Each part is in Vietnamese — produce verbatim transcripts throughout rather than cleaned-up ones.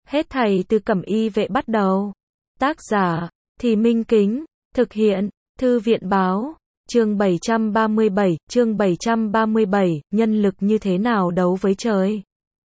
Hết thảy từ Cẩm Y vệ bắt đầu. Tác giả, Thì Minh Kính, thực hiện, Thư viện báo, chương bảy trăm ba mươi bảy, chương bảy trăm ba mươi bảy, nhân lực như thế nào đấu với trời.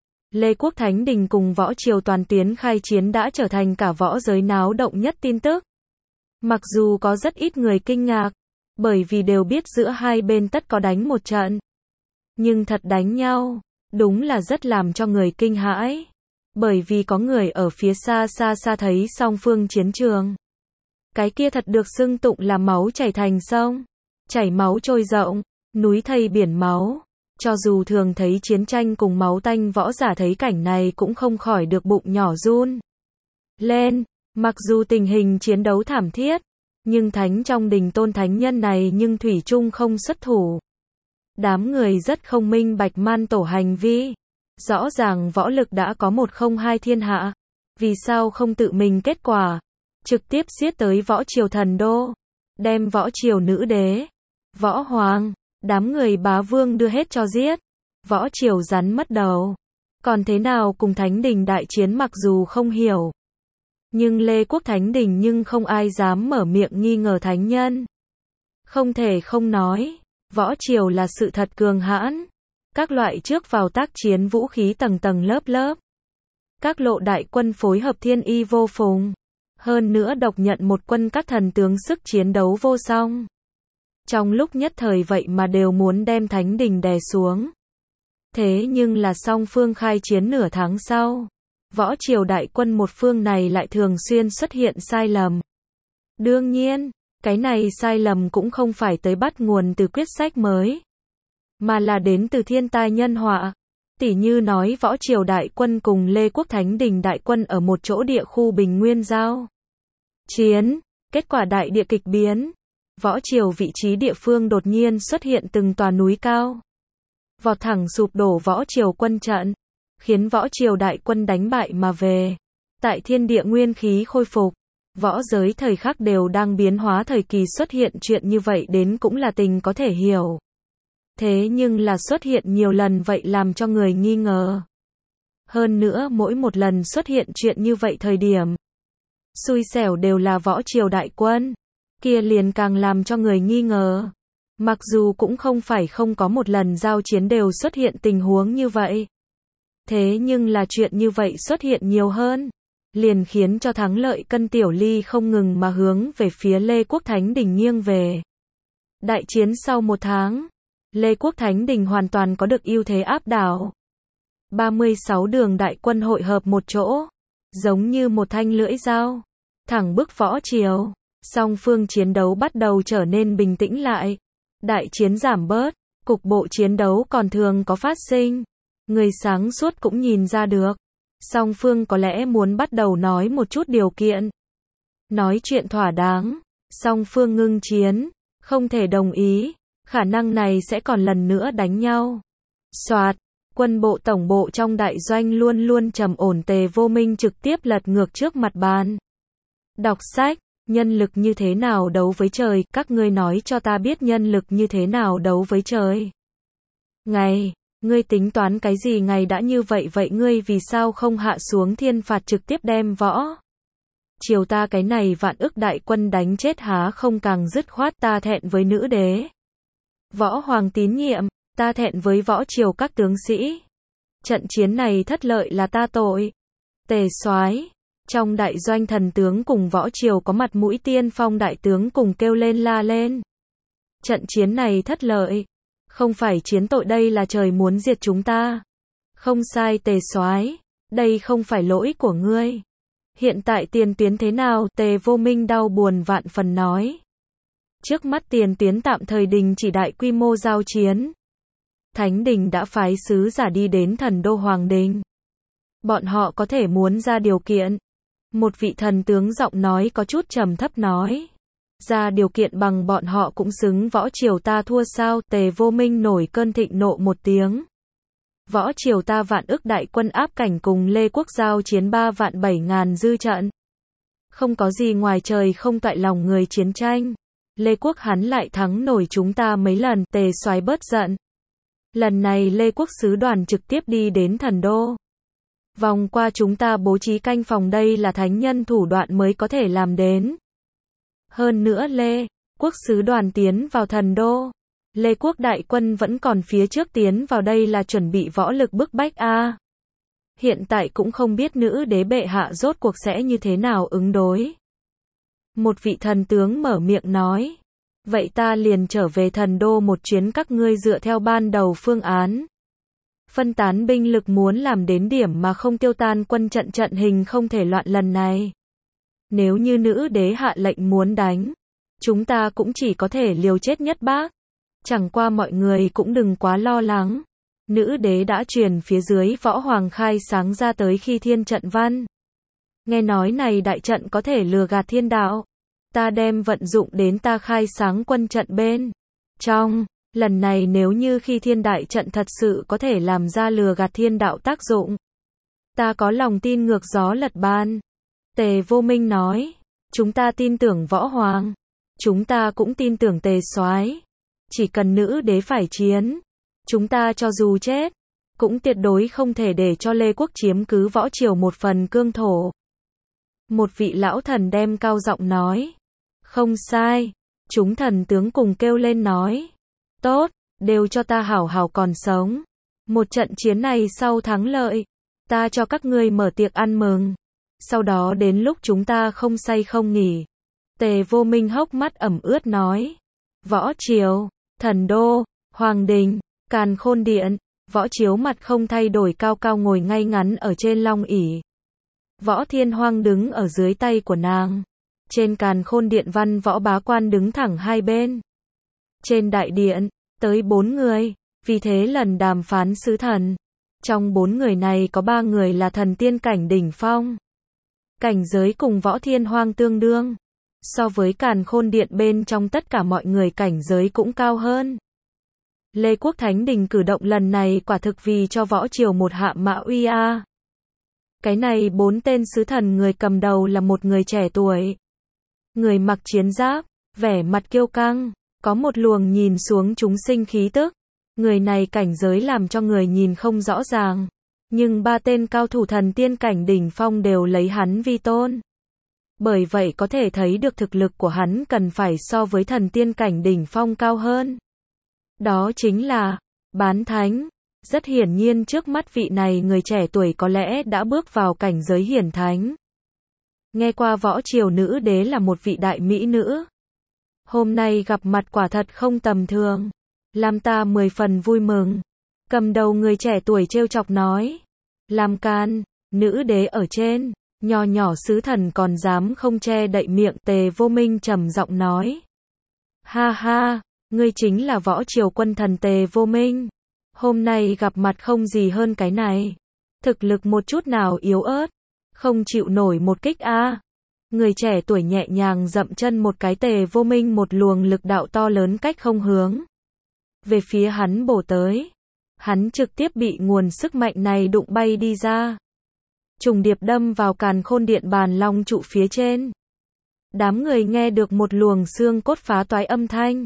Lê Quốc Thánh Đình cùng võ triều toàn tuyến khai chiến đã trở thành cả võ giới náo động nhất tin tức. Mặc dù có rất ít người kinh ngạc, bởi vì đều biết giữa hai bên tất có đánh một trận. Nhưng thật đánh nhau, đúng là rất làm cho người kinh hãi. Bởi vì có người ở phía xa xa xa thấy song phương chiến trường. Cái kia thật được xưng tụng là máu chảy thành sông, chảy máu trôi rộng, núi thây biển máu. Cho dù thường thấy chiến tranh cùng máu tanh, võ giả thấy cảnh này cũng không khỏi được bụng nhỏ run lên. Mặc dù tình hình chiến đấu thảm thiết, nhưng thánh trong đình tôn thánh nhân này nhưng thủy chung không xuất thủ. Đám người rất không minh bạch man tổ hành vi. Rõ ràng võ lực đã có một không hai thiên hạ. Vì sao không tự mình kết quả? Trực tiếp giết tới võ triều thần đô. Đem võ triều nữ đế, võ hoàng, đám người bá vương đưa hết cho giết. Võ triều rắn mất đầu. Còn thế nào cùng thánh đình đại chiến, mặc dù không hiểu. Nhưng Lê Quốc Thánh Đình nhưng không ai dám mở miệng nghi ngờ thánh nhân. Không thể không nói, võ triều là sự thật cường hãn. Các loại trước vào tác chiến vũ khí tầng tầng lớp lớp. Các lộ đại quân phối hợp thiên y vô phùng. Hơn nữa độc nhận một quân các thần tướng sức chiến đấu vô song. Trong lúc nhất thời vậy mà đều muốn đem thánh đình đè xuống. Thế nhưng là song phương khai chiến nửa tháng sau. Võ triều đại quân một phương này lại thường xuyên xuất hiện sai lầm. Đương nhiên, cái này sai lầm cũng không phải tới bắt nguồn từ quyết sách mới, mà là đến từ thiên tai nhân họa. Tỉ như nói võ triều đại quân cùng Lê Quốc Thánh Đình đại quân ở một chỗ địa khu Bình Nguyên giao chiến, kết quả đại địa kịch biến. Võ triều vị trí địa phương đột nhiên xuất hiện từng tòa núi cao, vọt thẳng sụp đổ võ triều quân trận, khiến võ triều đại quân đánh bại mà về. Tại thiên địa nguyên khí khôi phục, võ giới thời khắc đều đang biến hóa thời kỳ, xuất hiện chuyện như vậy đến cũng là tình có thể hiểu. Thế nhưng là xuất hiện nhiều lần vậy làm cho người nghi ngờ. Hơn nữa mỗi một lần xuất hiện chuyện như vậy thời điểm xui xẻo đều là võ triều đại quân, kia liền càng làm cho người nghi ngờ. Mặc dù cũng không phải không có một lần giao chiến đều xuất hiện tình huống như vậy. Thế nhưng là chuyện như vậy xuất hiện nhiều hơn, liền khiến cho thắng lợi cân tiểu ly không ngừng mà hướng về phía Lê Quốc Thánh Đình nghiêng về. Đại chiến sau một tháng, Lê Quốc Thánh Đình hoàn toàn có được ưu thế áp đảo. ba mươi sáu đường đại quân hội hợp một chỗ, giống như một thanh lưỡi dao, thẳng bức võ triều. Song phương chiến đấu bắt đầu trở nên bình tĩnh lại. Đại chiến giảm bớt, cục bộ chiến đấu còn thường có phát sinh. Người sáng suốt cũng nhìn ra được. Song phương có lẽ muốn bắt đầu nói một chút điều kiện. Nói chuyện thỏa đáng, song phương ngưng chiến, không thể đồng ý. Khả năng này sẽ còn lần nữa đánh nhau. Soạt, quân bộ tổng bộ trong đại doanh luôn luôn trầm ổn. Tề Vô Minh trực tiếp lật ngược trước mặt bàn. Đọc sách, nhân lực như thế nào đấu với trời, các ngươi nói cho ta biết nhân lực như thế nào đấu với trời. Ngày, ngươi tính toán cái gì, ngày đã như vậy vậy ngươi vì sao không hạ xuống thiên phạt trực tiếp đem võ triều ta cái này vạn ức đại quân đánh chết há không càng dứt khoát. Ta thẹn với nữ đế, võ hoàng tín nhiệm, ta thẹn với võ triều các tướng sĩ. Trận chiến này thất lợi là ta tội. Tề soái, trong đại doanh thần tướng cùng võ triều có mặt mũi tiên phong đại tướng cùng kêu lên la lên. Trận chiến này thất lợi, không phải chiến tội, đây là trời muốn diệt chúng ta. Không sai Tề soái, đây không phải lỗi của ngươi. Hiện tại tiền tuyến thế nào? Tề Vô Minh đau buồn vạn phần nói. Trước mắt tiền tuyến tạm thời đình chỉ đại quy mô giao chiến. Thánh đình đã phái sứ giả đi đến thần đô Hoàng Đình. Bọn họ có thể muốn ra điều kiện. Một vị thần tướng giọng nói có chút trầm thấp nói. Ra điều kiện bằng bọn họ cũng xứng võ triều ta thua sao? Tề Vô Minh nổi cơn thịnh nộ một tiếng. Võ triều ta vạn ức đại quân áp cảnh cùng Lê Quốc giao chiến ba vạn bảy ngàn dư trận. Không có gì ngoài trời không toại lòng người chiến tranh. Lê Quốc hắn lại thắng nổi chúng ta mấy lần. Tề soái bớt giận. Lần này Lê Quốc sứ đoàn trực tiếp đi đến thần đô. Vòng qua chúng ta bố trí canh phòng đây là thánh nhân thủ đoạn mới có thể làm đến. Hơn nữa Lê Quốc sứ đoàn tiến vào thần đô. Lê Quốc đại quân vẫn còn phía trước tiến vào đây là chuẩn bị võ lực bức bách a. À. Hiện tại cũng không biết nữ đế bệ hạ rốt cuộc sẽ như thế nào ứng đối. Một vị thần tướng mở miệng nói. Vậy ta liền trở về thần đô một chuyến các ngươi dựa theo ban đầu phương án. Phân tán binh lực muốn làm đến điểm mà không tiêu tan quân trận trận hình không thể loạn lần này. Nếu như nữ đế hạ lệnh muốn đánh, chúng ta cũng chỉ có thể liều chết nhất bác. Chẳng qua mọi người cũng đừng quá lo lắng. Nữ đế đã truyền phía dưới võ hoàng khai sáng ra tới khi thiên trận văn. Nghe nói này đại trận có thể lừa gạt thiên đạo. Ta đem vận dụng đến ta khai sáng quân trận bên trong. Lần này nếu như khi thiên đại trận thật sự có thể làm ra lừa gạt thiên đạo tác dụng. Ta có lòng tin ngược gió lật ban. Tề Vô Minh nói. Chúng ta tin tưởng võ hoàng. Chúng ta cũng tin tưởng tề soái. Chỉ cần nữ đế phải chiến. Chúng ta cho dù chết. Cũng tuyệt đối không thể để cho Lê Quốc chiếm cứ võ triều một phần cương thổ. Một vị lão thần đem cao giọng nói. Không sai. Chúng thần tướng cùng kêu lên nói. Tốt, đều cho ta hảo hảo còn sống. Một trận chiến này sau thắng lợi, ta cho các ngươi mở tiệc ăn mừng. Sau đó đến lúc chúng ta không say không nghỉ. Tề Vô Minh hốc mắt ẩm ướt nói. Võ triều, thần đô, hoàng đình, càn khôn điện, võ chiếu mặt không thay đổi cao cao ngồi ngay ngắn ở trên long ỷ. Võ Thiên Hoang đứng ở dưới tay của nàng. Trên càn khôn điện văn võ bá quan đứng thẳng hai bên. Trên đại điện, tới bốn người, vì thế lần đàm phán sứ thần. Trong bốn người này có ba người là thần tiên cảnh đỉnh phong. Cảnh giới cùng Võ Thiên Hoang tương đương. So với càn khôn điện bên trong tất cả mọi người cảnh giới cũng cao hơn. Lê Quốc Thánh Đình cử động lần này quả thực vì cho võ triều một hạ mã uy a. Cái này bốn tên sứ thần người cầm đầu là một người trẻ tuổi. Người mặc chiến giáp, vẻ mặt kiêu căng, có một luồng nhìn xuống chúng sinh khí tức. Người này cảnh giới làm cho người nhìn không rõ ràng. Nhưng ba tên cao thủ thần tiên cảnh đỉnh phong đều lấy hắn vi tôn. Bởi vậy có thể thấy được thực lực của hắn cần phải so với thần tiên cảnh đỉnh phong cao hơn. Đó chính là Bán Thánh. Rất hiển nhiên trước mắt vị này người trẻ tuổi có lẽ đã bước vào cảnh giới hiển thánh. Nghe qua võ triều nữ đế là một vị đại mỹ nữ. Hôm nay gặp mặt quả thật không tầm thường. Làm ta mười phần vui mừng. Cầm đầu người trẻ tuổi trêu chọc nói. Làm can, nữ đế ở trên. Nho nhỏ sứ thần còn dám không che đậy miệng. Tề Vô Minh trầm giọng nói. Ha ha, ngươi chính là võ triều quân thần Tề Vô Minh. Hôm nay gặp mặt không gì hơn cái này. Thực lực một chút nào yếu ớt. Không chịu nổi một kích a. À. Người trẻ tuổi nhẹ nhàng dậm chân một cái. Tề Vô Minh một luồng lực đạo to lớn cách không hướng về phía hắn bổ tới. Hắn trực tiếp bị nguồn sức mạnh này đụng bay đi ra. Trùng điệp đâm vào càn khôn điện bàn long trụ phía trên. Đám người nghe được một luồng xương cốt phá toái âm thanh.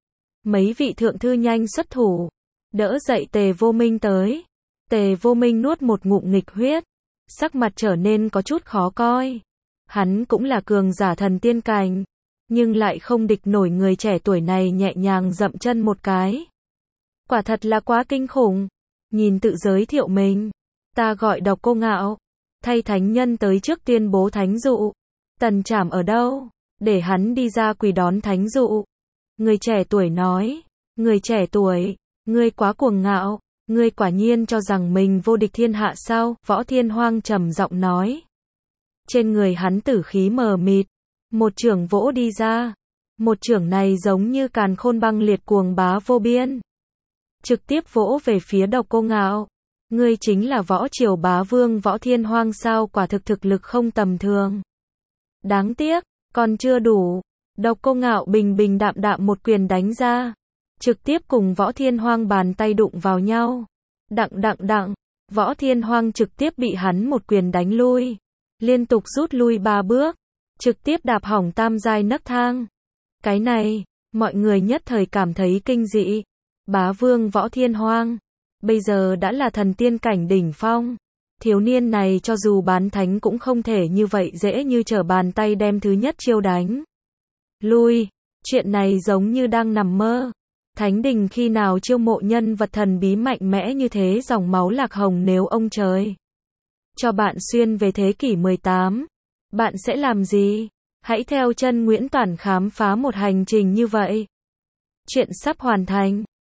Mấy vị thượng thư nhanh xuất thủ. Đỡ dậy Tề Vô Minh tới. Tề Vô Minh nuốt một ngụm nghịch huyết. Sắc mặt trở nên có chút khó coi. Hắn cũng là cường giả thần tiên cảnh. Nhưng lại không địch nổi người trẻ tuổi này nhẹ nhàng dậm chân một cái. Quả thật là quá kinh khủng. Nhìn tự giới thiệu mình. Ta gọi Độc Cô Ngạo. Thay thánh nhân tới trước tuyên bố thánh dụ. Tần Trảm ở đâu? Để hắn đi ra quỳ đón thánh dụ. Người trẻ tuổi nói. Người trẻ tuổi, ngươi quá cuồng ngạo. Ngươi quả nhiên cho rằng mình vô địch thiên hạ sao? Võ Thiên Hoang trầm giọng nói. Trên người hắn tử khí mờ mịt. Một chưởng vỗ đi ra. Một chưởng này giống như càn khôn băng liệt cuồng bá vô biên. Trực tiếp vỗ về phía Độc Cô Ngạo. Ngươi chính là võ triều bá vương Võ Thiên Hoang sao? Quả thực thực lực không tầm thường. Đáng tiếc, còn chưa đủ. Độc Cô Ngạo bình bình đạm đạm một quyền đánh ra. Trực tiếp cùng Võ Thiên Hoang bàn tay đụng vào nhau. Đặng đặng đặng. Võ Thiên Hoang trực tiếp bị hắn một quyền đánh lui. Liên tục rút lui ba bước. Trực tiếp đạp hỏng tam giai nấc thang. Cái này, mọi người nhất thời cảm thấy kinh dị. Bá vương Võ Thiên Hoang. Bây giờ đã là thần tiên cảnh đỉnh phong. Thiếu niên này cho dù bán thánh cũng không thể như vậy dễ như trở bàn tay đem thứ nhất chiêu đánh lui. Chuyện này giống như đang nằm mơ. Thánh đình khi nào chiêu mộ nhân vật thần bí mạnh mẽ như thế dòng máu Lạc Hồng nếu ông trời cho bạn xuyên về thế kỷ mười tám, bạn sẽ làm gì? Hãy theo chân Nguyễn Toản khám phá một hành trình như vậy. Chuyện sắp hoàn thành.